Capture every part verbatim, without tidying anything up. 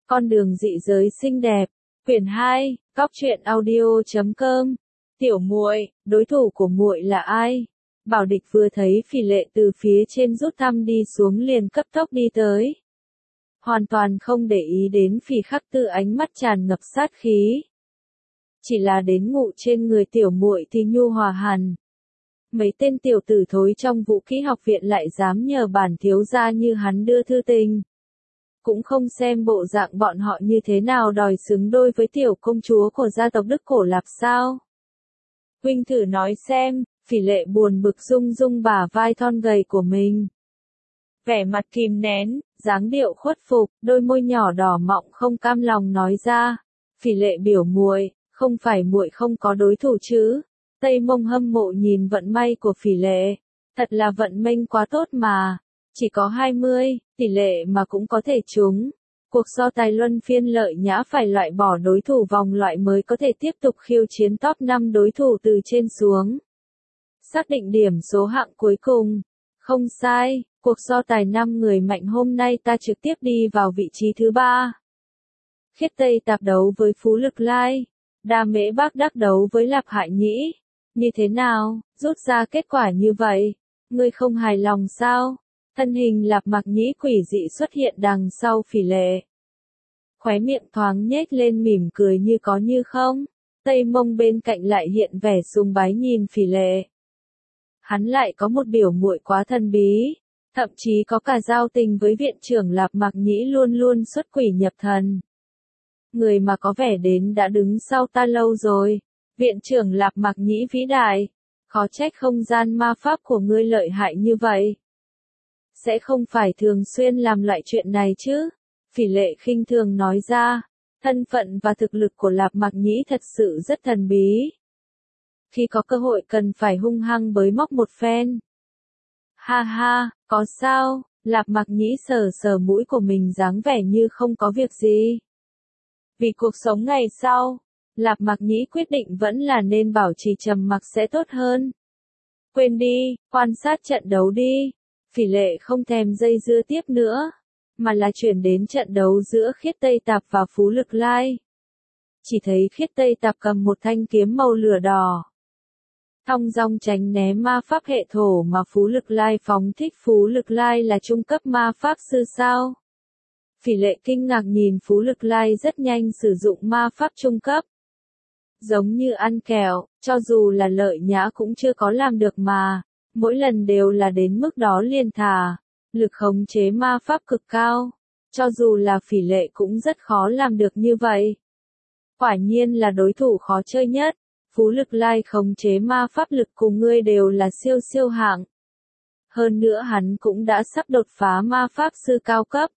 Con đường dị giới xinh đẹp. Quyển hai, Cóc truyện audio chấm com. Tiểu muội, đối thủ của muội là ai? Bảo Địch vừa thấy Phỉ Lệ từ phía trên rút thăm đi xuống liền cấp tốc đi tới. Hoàn toàn không để ý đến Phỉ Khắc Tư ánh mắt tràn ngập sát khí. Chỉ là đến ngụ trên người tiểu muội thì nhu hòa hẳn. Mấy tên tiểu tử thối trong Vũ Kỹ Học viện lại dám nhờ bản thiếu gia như hắn đưa thư tình. Cũng không xem bộ dạng bọn họ như thế nào đòi xứng đôi với tiểu công chúa của gia tộc Đức Cổ Lạp sao? Huynh thử nói xem. Phỉ Lệ buồn bực rung rung bả vai thon gầy của mình. Vẻ mặt kìm nén, dáng điệu khuất phục, đôi môi nhỏ đỏ mọng không cam lòng nói ra. Phỉ Lệ biểu muội, không phải muội không có đối thủ chứ? Tây Mông hâm mộ nhìn vận may của Phỉ Lệ. Thật là vận mệnh quá tốt mà. Chỉ có hai mươi, tỷ lệ mà cũng có thể trúng. Cuộc so tài luân phiên Lợi Nhã phải loại bỏ đối thủ vòng loại mới có thể tiếp tục khiêu chiến top năm đối thủ từ trên xuống. Xác định điểm số hạng cuối cùng. Không sai, cuộc so tài năm người mạnh hôm nay ta trực tiếp đi vào vị trí thứ ba. Khiết Tây Tạp đấu với Phú Lực Lai. Đa Mễ Bác Đắc đấu với Lạp Hại Nhĩ. Như thế nào, rút ra kết quả như vậy? Ngươi không hài lòng sao? Thân hình Lạp Mặc Nhĩ quỷ dị xuất hiện đằng sau Phỉ Lệ. Khóe miệng thoáng nhếch lên mỉm cười như có như không. Tây Mông bên cạnh lại hiện vẻ sùng bái nhìn Phỉ Lệ. Hắn lại có một biểu muội quá thần bí, thậm chí có cả giao tình với viện trưởng Lạp Mặc Nhĩ luôn luôn xuất quỷ nhập thần. Người mà có vẻ đến đã đứng sau ta lâu rồi, viện trưởng Lạp Mặc Nhĩ vĩ đại, khó trách không gian ma pháp của ngươi lợi hại như vậy. Sẽ không phải thường xuyên làm loại chuyện này chứ? Phỉ Lệ khinh thường nói ra, thân phận và thực lực của Lạp Mặc Nhĩ thật sự rất thần bí. Khi có cơ hội cần phải hung hăng bới móc một phen. Ha ha, có sao? Lạp Mặc Nhĩ sờ sờ mũi của mình dáng vẻ như không có việc gì. Vì cuộc sống ngày sau, Lạp Mặc Nhĩ quyết định vẫn là nên bảo trì trầm mặc sẽ tốt hơn. Quên đi, quan sát trận đấu đi. Phỉ Lệ không thèm dây dưa tiếp nữa, mà là chuyển đến trận đấu giữa Khiết Tây Tạp và Phú Lực Lai. Chỉ thấy Khiết Tây Tạp cầm một thanh kiếm màu lửa đỏ. Thong dong tránh né ma pháp hệ thổ mà Phú Lực Lai phóng thích. Phú Lực Lai là trung cấp ma pháp sư sao? Phỉ Lệ kinh ngạc nhìn Phú Lực Lai rất nhanh sử dụng ma pháp trung cấp. Giống như ăn kẹo, cho dù là Lợi Nhã cũng chưa có làm được mà. Mỗi lần đều là đến mức đó liền thả. Lực khống chế ma pháp cực cao. Cho dù là Phỉ Lệ cũng rất khó làm được như vậy. Quả nhiên là đối thủ khó chơi nhất. Phú Lực Lai khống chế ma pháp lực cùng ngươi đều là siêu siêu hạng. Hơn nữa hắn cũng đã sắp đột phá ma pháp sư cao cấp.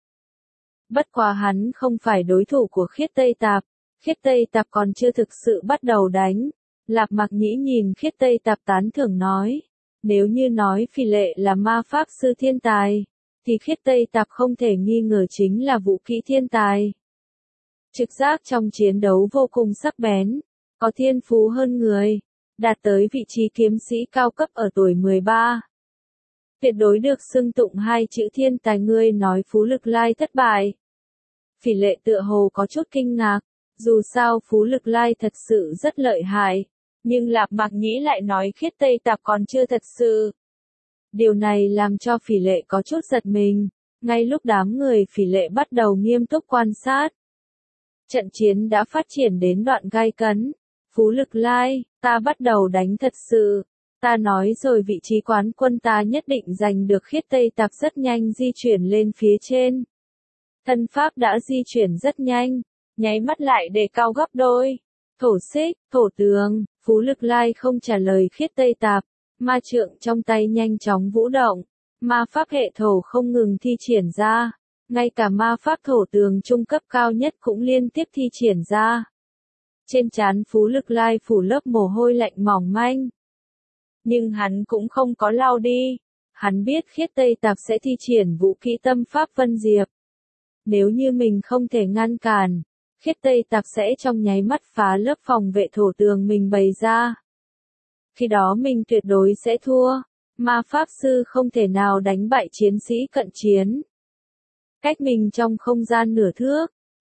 Bất quá hắn không phải đối thủ của Khiết Tây Tạp. Khiết Tây Tạp còn chưa thực sự bắt đầu đánh. Lạp Mặc Nhĩ nhìn Khiết Tây Tạp tán thưởng nói. Nếu như nói Phỉ Lệ là ma pháp sư thiên tài, thì Khiết Tây Tạp không thể nghi ngờ chính là vũ kỹ thiên tài. Trực giác trong chiến đấu vô cùng sắc bén, có thiên phú hơn người, đạt tới vị trí kiếm sĩ cao cấp ở tuổi mười ba. Tuyệt đối được xưng tụng hai chữ thiên tài. Ngươi nói Phú Lực Lai thất bại. Phỉ Lệ tựa hồ có chút kinh ngạc, dù sao Phú Lực Lai thật sự rất lợi hại. Nhưng Lạp Mặc Nhĩ lại nói Khiết Tây Tạp còn chưa thật sự. Điều này làm cho Phỉ Lệ có chút giật mình. Ngay lúc đám người Phỉ Lệ bắt đầu nghiêm túc quan sát. Trận chiến đã phát triển đến đoạn gay cấn. Phú Lực Lai, ta bắt đầu đánh thật sự. Ta nói rồi vị trí quán quân ta nhất định giành được. Khiết Tây Tạp rất nhanh di chuyển lên phía trên. Thân pháp đã di chuyển rất nhanh, nháy mắt lại đề cao gấp đôi. Thổ xích, thổ tường. Phú Lực Lai không trả lời Khiết Tây Tạp, ma trượng trong tay nhanh chóng vũ động, ma pháp hệ thổ không ngừng thi triển ra, ngay cả ma pháp thổ tường trung cấp cao nhất cũng liên tiếp thi triển ra. Trên trán Phú Lực Lai phủ lớp mồ hôi lạnh mỏng manh. Nhưng hắn cũng không có lau đi, hắn biết Khiết Tây Tạp sẽ thi triển vũ kỹ tâm pháp Vân Diệp. Nếu như mình không thể ngăn cản, Khiết Tây Tạp sẽ trong nháy mắt phá lớp phòng vệ thổ tường mình bày ra. Khi đó mình tuyệt đối sẽ thua, ma pháp sư không thể nào đánh bại chiến sĩ cận chiến. Cách mình trong không gian nửa thước,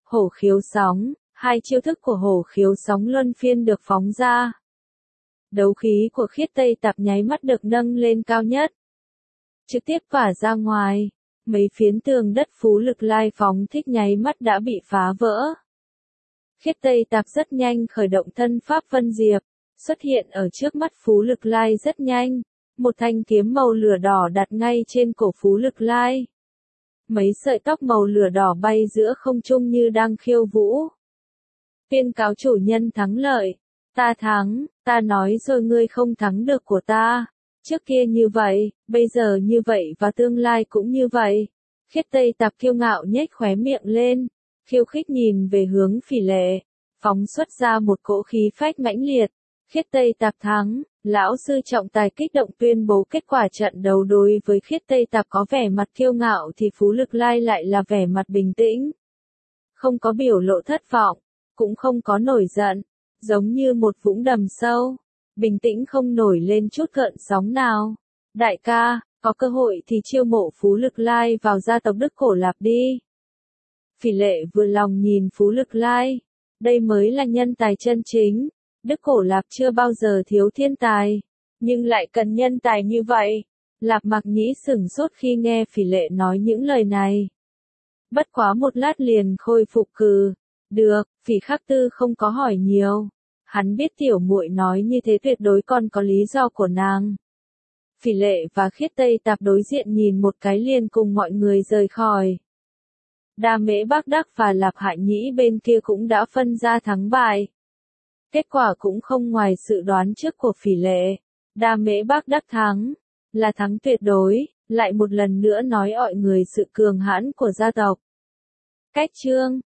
Hổ khiếu sóng, hai chiêu thức của hổ khiếu sóng luân phiên được phóng ra. Đấu khí của Khiết Tây Tạp nháy mắt được nâng lên cao nhất, trực tiếp tỏa ra ngoài, mấy phiến tường đất Phú Lực Lai phóng thích nháy mắt đã bị phá vỡ. Khiết Tây Tạp rất nhanh khởi động thân pháp Vân Diệp, xuất hiện ở trước mắt Phú Lực Lai rất nhanh, một thanh kiếm màu lửa đỏ đặt ngay trên cổ Phú Lực Lai. Mấy sợi tóc màu lửa đỏ bay giữa không trung như đang khiêu vũ. Tuyên cáo chủ nhân thắng lợi, ta thắng, ta nói rồi ngươi không thắng được của ta. Trước kia như vậy, bây giờ như vậy và tương lai cũng như vậy. Khiết Tây Tạp kiêu ngạo nhếch khóe miệng lên, khiêu khích nhìn về hướng Phỉ Lệ, phóng xuất ra một cỗ khí phách mãnh liệt. Khiết Tây Tạp thắng, lão sư trọng tài kích động tuyên bố kết quả trận đấu. Đối với Khiết Tây Tạp có vẻ mặt kiêu ngạo thì Phú Lực Lai lại là vẻ mặt bình tĩnh. Không có biểu lộ thất vọng, cũng không có nổi giận, giống như một vũng đầm sâu, bình tĩnh không nổi lên chút gợn sóng nào. Đại ca, có cơ hội thì chiêu mộ Phú Lực Lai vào gia tộc Đức Cổ Lạp đi. Phỉ Lệ vừa lòng nhìn Phú Lực Lai, đây mới là nhân tài chân chính. Đức Cổ Lạp chưa bao giờ thiếu thiên tài, nhưng lại cần nhân tài như vậy. Lạp Mặc Nhĩ sửng sốt khi nghe Phỉ Lệ nói những lời này. Bất quá một lát liền khôi phục cừ. Được, Phỉ Khắc Tư không có hỏi nhiều. Hắn biết tiểu muội nói như thế tuyệt đối còn có lý do của nàng. Phỉ Lệ và Khiết Tây Tạp đối diện nhìn một cái liền cùng mọi người rời khỏi. Đa Mễ Bác Đắc và Lạp Hại Nhĩ bên kia cũng đã phân ra thắng bại. Kết quả cũng không ngoài sự đoán trước của Phỉ Lệ. Đa Mễ Bác Đắc thắng, là thắng tuyệt đối, lại một lần nữa nói mọi người sự cường hãn của gia tộc. Cách chương